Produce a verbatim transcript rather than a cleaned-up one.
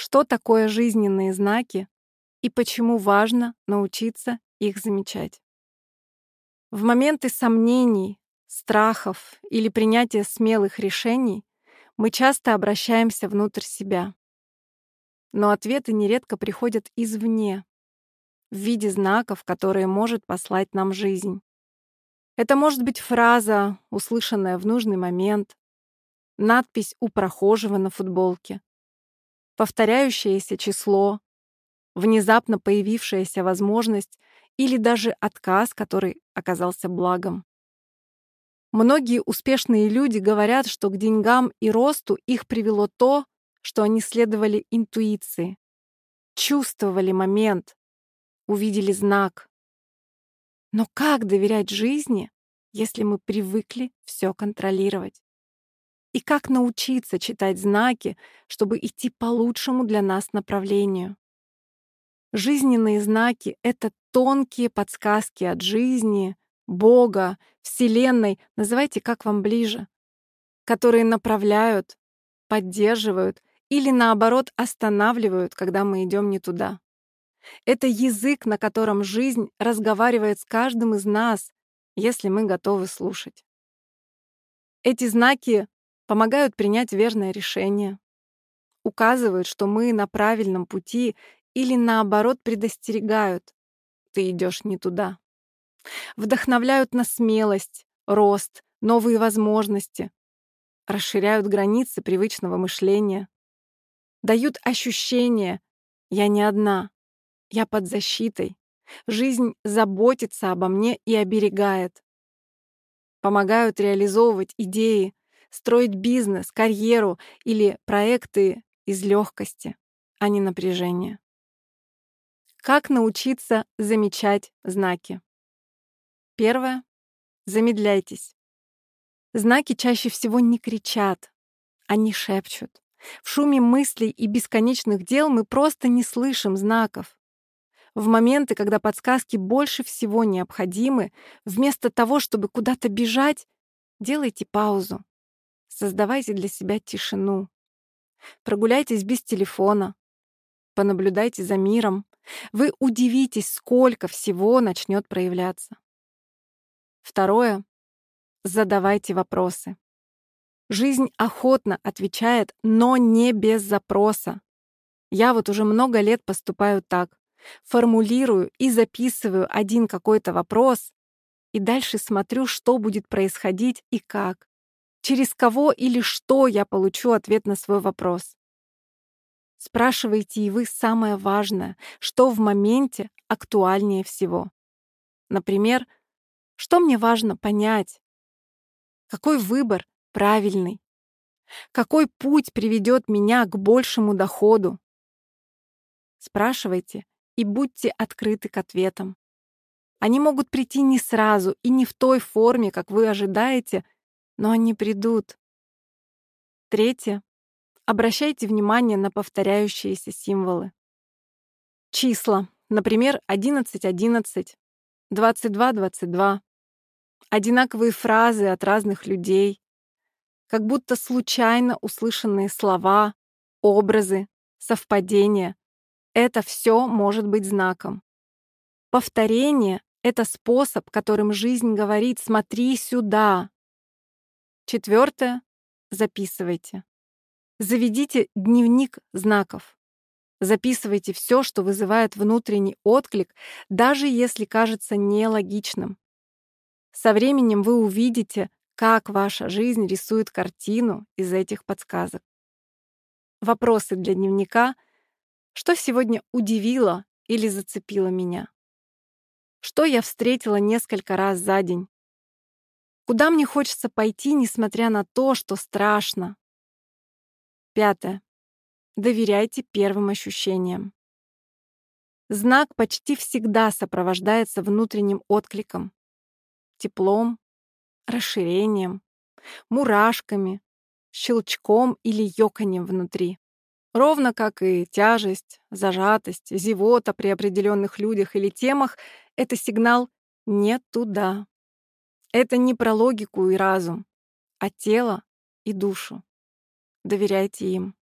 Что такое жизненные знаки и почему важно научиться их замечать? В моменты сомнений, страхов или принятия смелых решений мы часто обращаемся внутрь себя. Но ответы нередко приходят извне, в виде знаков, которые может послать нам жизнь. Это может быть фраза, услышанная в нужный момент, надпись у прохожего на футболке, повторяющееся число, внезапно появившаяся возможность или даже отказ, который оказался благом. Многие успешные люди говорят, что к деньгам и росту их привело то, что они следовали интуиции, чувствовали момент, увидели знак. Но как доверять жизни, если мы привыкли все контролировать? И как научиться читать знаки, чтобы идти по лучшему для нас направлению? Жизненные знаки — это тонкие подсказки от жизни, Бога, Вселенной, называйте как вам ближе, которые направляют, поддерживают или, наоборот, останавливают, когда мы идем не туда. Это язык, на котором жизнь разговаривает с каждым из нас, если мы готовы слушать. Эти знаки помогают принять верное решение, указывают, что мы на правильном пути или, наоборот, предостерегают: ты идешь не туда. Вдохновляют на смелость, рост, новые возможности, расширяют границы привычного мышления, дают ощущение: я не одна, я под защитой, жизнь заботится обо мне и оберегает. Помогают реализовывать идеи, строить бизнес, карьеру или проекты из легкости, а не напряжения. Как научиться замечать знаки? Первое. Замедляйтесь. Знаки чаще всего не кричат, они шепчут. В шуме мыслей и бесконечных дел мы просто не слышим знаков. В моменты, когда подсказки больше всего необходимы, вместо того, чтобы куда-то бежать, делайте паузу. Создавайте для себя тишину. Прогуляйтесь без телефона. Понаблюдайте за миром. Вы удивитесь, сколько всего начнет проявляться. Второе. Задавайте вопросы. Жизнь охотно отвечает, но не без запроса. Я вот уже много лет поступаю так. Формулирую и записываю один какой-то вопрос, и дальше смотрю, что будет происходить и как. Через кого или что я получу ответ на свой вопрос. Спрашивайте и вы самое важное, что в моменте актуальнее всего. Например, что мне важно понять? Какой выбор правильный? Какой путь приведет меня к большему доходу? Спрашивайте и будьте открыты к ответам. Они могут прийти не сразу и не в той форме, как вы ожидаете, но они придут. Третье. Обращайте внимание на повторяющиеся символы. Числа, например, одиннадцать одиннадцать, двадцать два двадцать два. Одинаковые фразы от разных людей, как будто случайно услышанные слова, образы, совпадения. Это все может быть знаком. Повторение — это способ, которым жизнь говорит: смотри сюда. Четвертое. Записывайте. Заведите дневник знаков. Записывайте все, что вызывает внутренний отклик, даже если кажется нелогичным. Со временем вы увидите, как ваша жизнь рисует картину из этих подсказок. Вопросы для дневника: что сегодня удивило или зацепило меня? Что я встретила несколько раз за день? Куда мне хочется пойти, несмотря на то, что страшно? Пятое. Доверяйте первым ощущениям. Знак почти всегда сопровождается внутренним откликом, теплом, расширением, мурашками, щелчком или ёканьем внутри. Ровно как и тяжесть, зажатость, зевота при определенных людях или темах — это сигнал «не туда». Это не про логику и разум, а тело и душу. Доверяйте им.